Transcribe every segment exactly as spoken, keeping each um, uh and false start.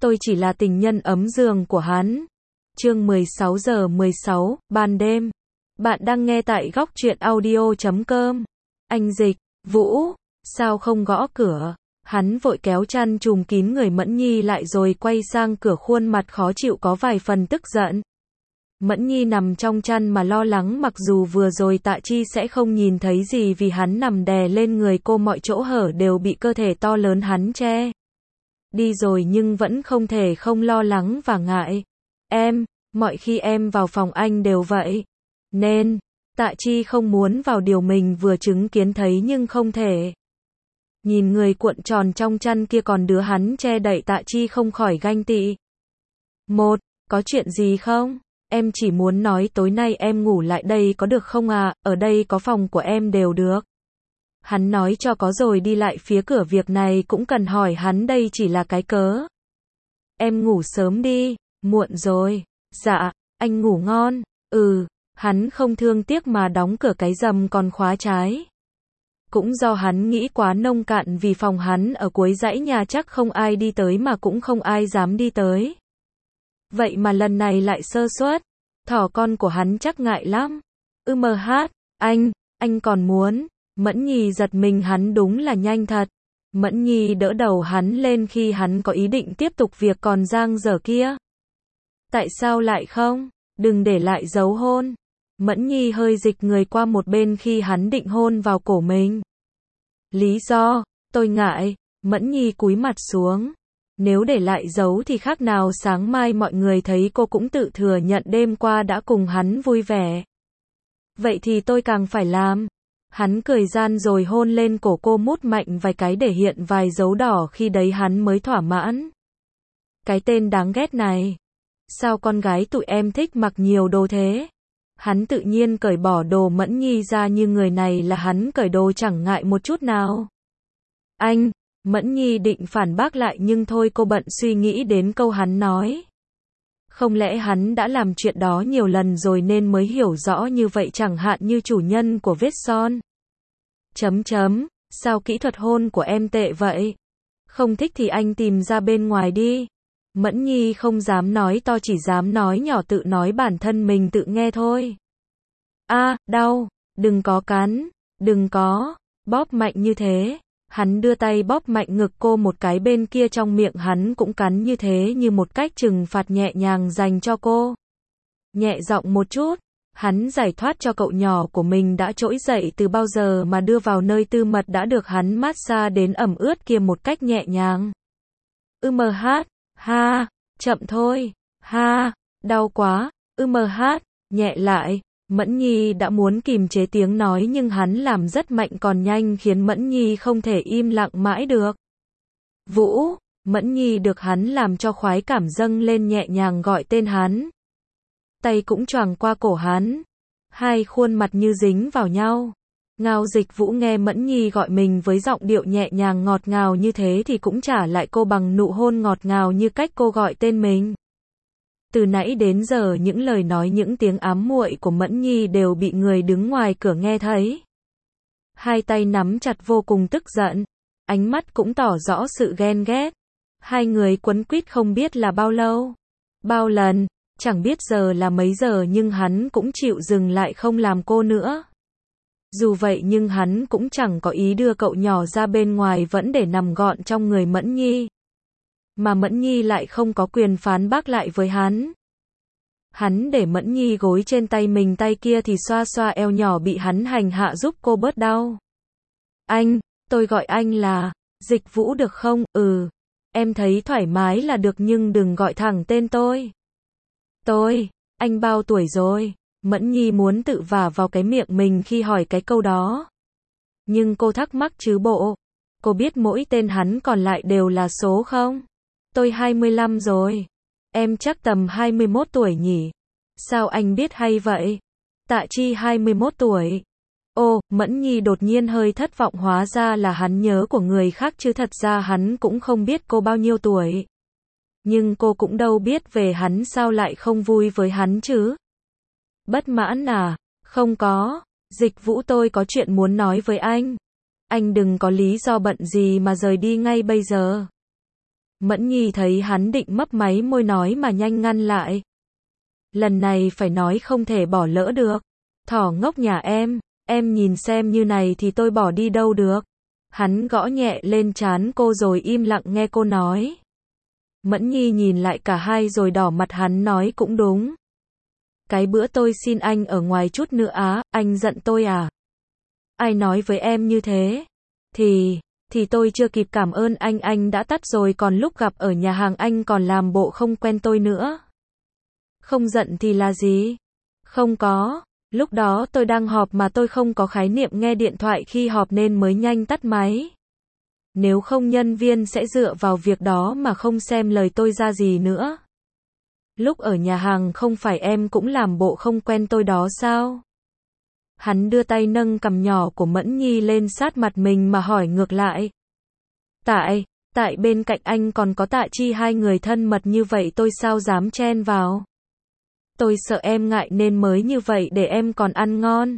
tôi chỉ là tình nhân ấm giường của hắn. Chương mười sáu giờ mười sáu, ban đêm. Bạn đang nghe tại góc truyện audio chấm com. Anh Dịch, Vũ, sao không gõ cửa? Hắn vội kéo chăn trùm kín người Mẫn Nhi lại rồi quay sang cửa, khuôn mặt khó chịu có vài phần tức giận. Mẫn Nhi nằm trong chăn mà lo lắng, mặc dù vừa rồi Tạ Chi sẽ không nhìn thấy gì vì hắn nằm đè lên người cô, mọi chỗ hở đều bị cơ thể to lớn hắn che đi rồi, nhưng vẫn không thể không lo lắng và ngại. Em, mọi khi em vào phòng anh đều vậy. Nên, Tạ Chi không muốn vào điều mình vừa chứng kiến thấy nhưng không thể. Nhìn người cuộn tròn trong chăn kia còn đứa hắn che đậy, Tạ Chi không khỏi ganh tị. Một, có chuyện gì không? Em chỉ muốn nói tối nay em ngủ lại đây có được không à, ở đây có phòng của em đều được. Hắn nói cho có rồi đi lại phía cửa, việc này cũng cần hỏi hắn, đây chỉ là cái cớ. Em ngủ sớm đi, muộn rồi. Dạ, anh ngủ ngon. Ừ, hắn không thương tiếc mà đóng cửa, cái rầm còn khóa trái. Cũng do hắn nghĩ quá nông cạn, vì phòng hắn ở cuối dãy nhà chắc không ai đi tới mà cũng không ai dám đi tới. Vậy mà lần này lại sơ suất. Thỏ con của hắn chắc ngại lắm. Ư mờ hát, anh, anh còn muốn. Mẫn Nhi giật mình, hắn đúng là nhanh thật. Mẫn Nhi đỡ đầu hắn lên khi hắn có ý định tiếp tục việc còn dang dở kia. Tại sao lại không? Đừng để lại dấu hôn. Mẫn Nhi hơi dịch người qua một bên khi hắn định hôn vào cổ mình. Lý do, tôi ngại. Mẫn Nhi cúi mặt xuống. Nếu để lại dấu thì khác nào sáng mai mọi người thấy cô cũng tự thừa nhận đêm qua đã cùng hắn vui vẻ. Vậy thì tôi càng phải làm. Hắn cười gian rồi hôn lên cổ cô, mút mạnh vài cái để hiện vài dấu đỏ, khi đấy hắn mới thỏa mãn. Cái tên đáng ghét này. Sao con gái tụi em thích mặc nhiều đồ thế? Hắn tự nhiên cởi bỏ đồ Mẫn Nhi ra, như người này là hắn cởi đồ chẳng ngại một chút nào. Anh, Mẫn Nhi định phản bác lại nhưng thôi, cô bận suy nghĩ đến câu hắn nói. Không lẽ hắn đã làm chuyện đó nhiều lần rồi nên mới hiểu rõ như vậy, chẳng hạn như chủ nhân của vết son. Chấm chấm, sao kỹ thuật hôn của em tệ vậy? Không thích thì anh tìm ra bên ngoài đi. Mẫn Nhi không dám nói to, chỉ dám nói nhỏ, tự nói bản thân mình tự nghe thôi. A, đau, đừng có cắn, đừng có, bóp mạnh như thế. Hắn đưa tay bóp mạnh ngực cô một cái, bên kia trong miệng hắn cũng cắn như thế, như một cách trừng phạt nhẹ nhàng dành cho cô. Nhẹ giọng một chút, hắn giải thoát cho cậu nhỏ của mình đã trỗi dậy từ bao giờ mà đưa vào nơi tư mật đã được hắn massage đến ẩm ướt kia một cách nhẹ nhàng. Ư mờ hát, ha, chậm thôi, ha, đau quá, ư mờ hát, nhẹ lại. Mẫn Nhi đã muốn kìm chế tiếng nói nhưng hắn làm rất mạnh còn nhanh, khiến Mẫn Nhi không thể im lặng mãi được. Vũ, Mẫn Nhi được hắn làm cho khoái cảm dâng lên, nhẹ nhàng gọi tên hắn. Tay cũng choàng qua cổ hắn. Hai khuôn mặt như dính vào nhau. Ngao Dịch Vũ nghe Mẫn Nhi gọi mình với giọng điệu nhẹ nhàng ngọt ngào như thế thì cũng trả lại cô bằng nụ hôn ngọt ngào như cách cô gọi tên mình. Từ nãy đến giờ những lời nói, những tiếng ám muội của Mẫn Nhi đều bị người đứng ngoài cửa nghe thấy. Hai tay nắm chặt vô cùng tức giận. Ánh mắt cũng tỏ rõ sự ghen ghét. Hai người quấn quýt không biết là bao lâu. Bao lần, chẳng biết giờ là mấy giờ nhưng hắn cũng chịu dừng lại không làm cô nữa. Dù vậy nhưng hắn cũng chẳng có ý đưa cậu nhỏ ra bên ngoài, vẫn để nằm gọn trong người Mẫn Nhi. Mà Mẫn Nhi lại không có quyền phán bác lại với hắn. Hắn để Mẫn Nhi gối trên tay mình, tay kia thì xoa xoa eo nhỏ bị hắn hành hạ giúp cô bớt đau. Anh, tôi gọi anh là Dịch Vũ được không? Ừ, em thấy thoải mái là được nhưng đừng gọi thẳng tên tôi. Tôi, anh bao tuổi rồi? Mẫn Nhi muốn tự vả vào cái miệng mình khi hỏi cái câu đó. Nhưng cô thắc mắc chứ bộ. Cô biết mỗi tên hắn còn lại đều là số không? Tôi hai mươi lăm rồi. Em chắc tầm hai mươi mốt tuổi nhỉ? Sao anh biết hay vậy? Tạ Chi hai mươi mốt tuổi. Ô, Mẫn Nhi đột nhiên hơi thất vọng, hóa ra là hắn nhớ của người khác chứ thật ra hắn cũng không biết cô bao nhiêu tuổi. Nhưng cô cũng đâu biết về hắn, sao lại không vui với hắn chứ? Bất mãn à? Không có. Dịch Vũ, tôi có chuyện muốn nói với anh. Anh đừng có lý do bận gì mà rời đi ngay bây giờ. Mẫn Nhi thấy hắn định mấp máy môi nói mà nhanh ngăn lại. Lần này phải nói không thể bỏ lỡ được. Thỏ ngốc nhà em, em nhìn xem như này thì tôi bỏ đi đâu được. Hắn gõ nhẹ lên trán cô rồi im lặng nghe cô nói. Mẫn Nhi nhìn lại cả hai rồi đỏ mặt, hắn nói cũng đúng. Cái bữa tôi xin anh ở ngoài chút nữa á, anh giận tôi à? Ai nói với em như thế? Thì, thì tôi chưa kịp cảm ơn anh, anh đã tắt rồi, còn lúc gặp ở nhà hàng anh còn làm bộ không quen tôi nữa. Không giận thì là gì? Không có, lúc đó tôi đang họp mà tôi không có khái niệm nghe điện thoại khi họp nên mới nhanh tắt máy. Nếu không nhân viên sẽ dựa vào việc đó mà không xem lời tôi ra gì nữa. Lúc ở nhà hàng không phải em cũng làm bộ không quen tôi đó sao? Hắn đưa tay nâng cằm nhỏ của Mẫn Nhi lên sát mặt mình mà hỏi ngược lại. Tại, tại bên cạnh anh còn có Tạ Chi, hai người thân mật như vậy tôi sao dám chen vào? Tôi sợ em ngại nên mới như vậy để em còn ăn ngon.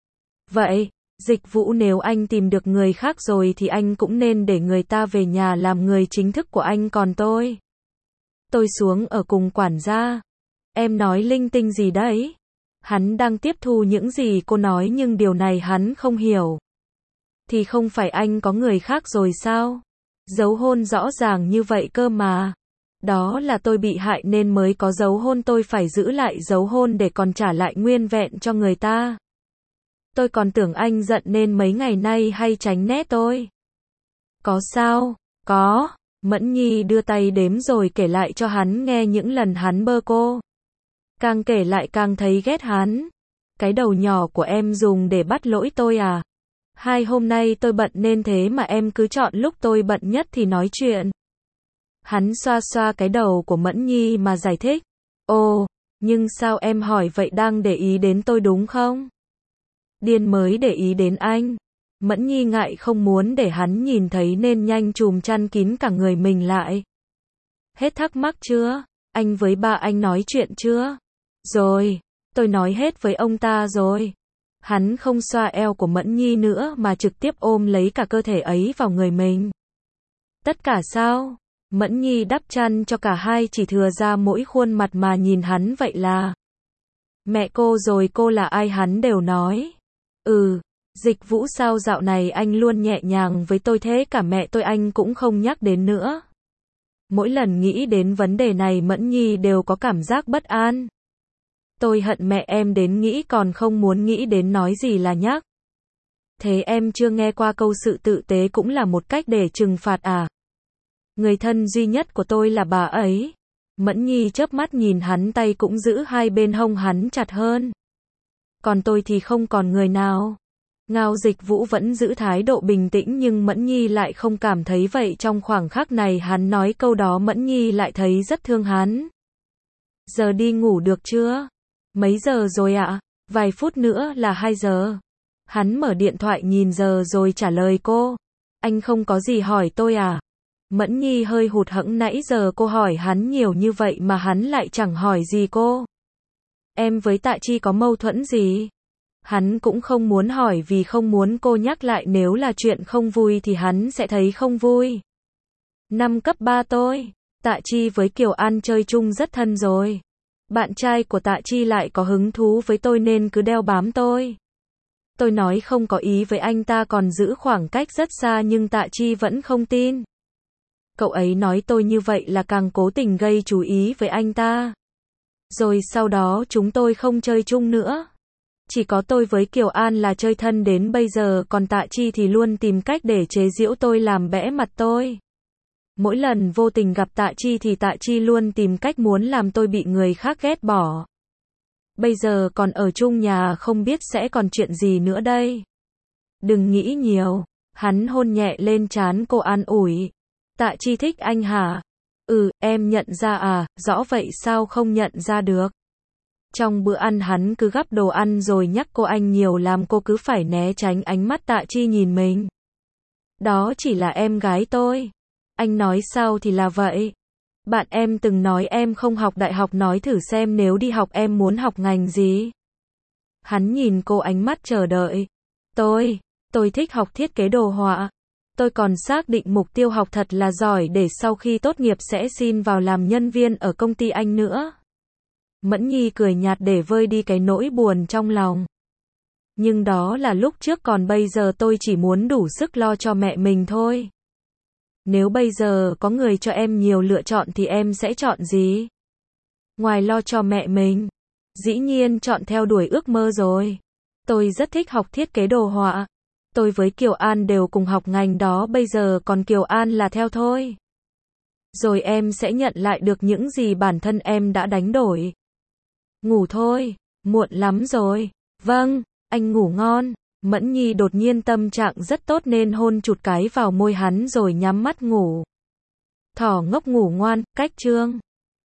Vậy, Dịch Vũ, nếu anh tìm được người khác rồi thì anh cũng nên để người ta về nhà làm người chính thức của anh, còn tôi. Tôi xuống ở cùng quản gia. Em nói linh tinh gì đấy? Hắn đang tiếp thu những gì cô nói nhưng điều này hắn không hiểu. Thì không phải anh có người khác rồi sao? Dấu hôn rõ ràng như vậy cơ mà. Đó là tôi bị hại nên mới có dấu hôn, tôi phải giữ lại dấu hôn để còn trả lại nguyên vẹn cho người ta. Tôi còn tưởng anh giận nên mấy ngày nay hay tránh né tôi. Có sao? Có. Mẫn Nhi đưa tay đếm rồi kể lại cho hắn nghe những lần hắn bơ cô. Càng kể lại càng thấy ghét hắn. Cái đầu nhỏ của em dùng để bắt lỗi tôi à? Hai hôm nay tôi bận nên thế mà em cứ chọn lúc tôi bận nhất thì nói chuyện. Hắn xoa xoa cái đầu của Mẫn Nhi mà giải thích. Ồ, nhưng sao em hỏi vậy, đang để ý đến tôi đúng không? Điên mới để ý đến anh. Mẫn Nhi ngại không muốn để hắn nhìn thấy nên nhanh chùm chăn kín cả người mình lại. Hết thắc mắc chưa? Anh với ba anh nói chuyện chưa? Rồi, tôi nói hết với ông ta rồi. Hắn không xoa eo của Mẫn Nhi nữa mà trực tiếp ôm lấy cả cơ thể ấy vào người mình. Tất cả sao? Mẫn Nhi đắp chăn cho cả hai, chỉ thừa ra mỗi khuôn mặt mà nhìn hắn vậy là. Mẹ cô rồi, cô là ai? Hắn đều nói. Ừ, Dịch Vũ, sao dạo này anh luôn nhẹ nhàng với tôi thế, cả mẹ tôi anh cũng không nhắc đến nữa. Mỗi lần nghĩ đến vấn đề này Mẫn Nhi đều có cảm giác bất an. Tôi hận mẹ em đến nghĩ còn không muốn nghĩ đến nói gì là nhắc. Thế em chưa nghe qua câu sự tử tế cũng là một cách để trừng phạt à? Người thân duy nhất của tôi là bà ấy. Mẫn Nhi chớp mắt nhìn hắn, tay cũng giữ hai bên hông hắn chặt hơn. Còn tôi thì không còn người nào. Ngao Dịch Vũ vẫn giữ thái độ bình tĩnh nhưng Mẫn Nhi lại không cảm thấy vậy. Trong khoảng khắc này hắn nói câu đó Mẫn Nhi lại thấy rất thương hắn. Giờ đi ngủ được chưa? Mấy giờ rồi ạ? Vài phút nữa là hai giờ. Hắn mở điện thoại nhìn giờ rồi trả lời cô. Anh không có gì hỏi tôi à? Mẫn Nhi hơi hụt hẫng, nãy giờ cô hỏi hắn nhiều như vậy mà hắn lại chẳng hỏi gì cô. Em với Tạ Chi có mâu thuẫn gì? Hắn cũng không muốn hỏi vì không muốn cô nhắc lại, nếu là chuyện không vui thì hắn sẽ thấy không vui. Năm cấp ba tôi, Tạ Chi với Kiều An chơi chung rất thân rồi. Bạn trai của Tạ Chi lại có hứng thú với tôi nên cứ đeo bám tôi. Tôi nói không có ý với anh ta, còn giữ khoảng cách rất xa nhưng Tạ Chi vẫn không tin. Cậu ấy nói tôi như vậy là càng cố tình gây chú ý với anh ta. Rồi sau đó chúng tôi không chơi chung nữa. Chỉ có tôi với Kiều An là chơi thân đến bây giờ, còn Tạ Chi thì luôn tìm cách để chế giễu tôi, làm bẽ mặt tôi. Mỗi lần vô tình gặp Tạ Chi thì Tạ Chi luôn tìm cách muốn làm tôi bị người khác ghét bỏ. Bây giờ còn ở chung nhà không biết sẽ còn chuyện gì nữa đây. Đừng nghĩ nhiều. Hắn hôn nhẹ lên trán cô an ủi. Tạ Chi thích anh hả? Ừ, em nhận ra à? Rõ vậy sao không nhận ra được? Trong bữa ăn hắn cứ gắp đồ ăn rồi nhắc cô anh nhiều làm cô cứ phải né tránh ánh mắt Tạ Chi nhìn mình. Đó chỉ là em gái tôi. Anh nói sao thì là vậy. Bạn em từng nói em không học đại học, nói thử xem nếu đi học em muốn học ngành gì. Hắn nhìn cô ánh mắt chờ đợi. Tôi, tôi thích học thiết kế đồ họa. Tôi còn xác định mục tiêu học thật là giỏi để sau khi tốt nghiệp sẽ xin vào làm nhân viên ở công ty anh nữa. Mẫn Nhi cười nhạt để vơi đi cái nỗi buồn trong lòng. Nhưng đó là lúc trước, còn bây giờ tôi chỉ muốn đủ sức lo cho mẹ mình thôi. Nếu bây giờ có người cho em nhiều lựa chọn thì em sẽ chọn gì? Ngoài lo cho mẹ mình, dĩ nhiên chọn theo đuổi ước mơ rồi. Tôi rất thích học thiết kế đồ họa. Tôi với Kiều An đều cùng học ngành đó, bây giờ còn Kiều An là theo thôi. Rồi em sẽ nhận lại được những gì bản thân em đã đánh đổi. Ngủ thôi, muộn lắm rồi. Vâng, anh ngủ ngon. Mẫn Nhi đột nhiên tâm trạng rất tốt nên hôn chụt cái vào môi hắn rồi nhắm mắt ngủ. Thỏ ngốc ngủ ngoan, cách chương.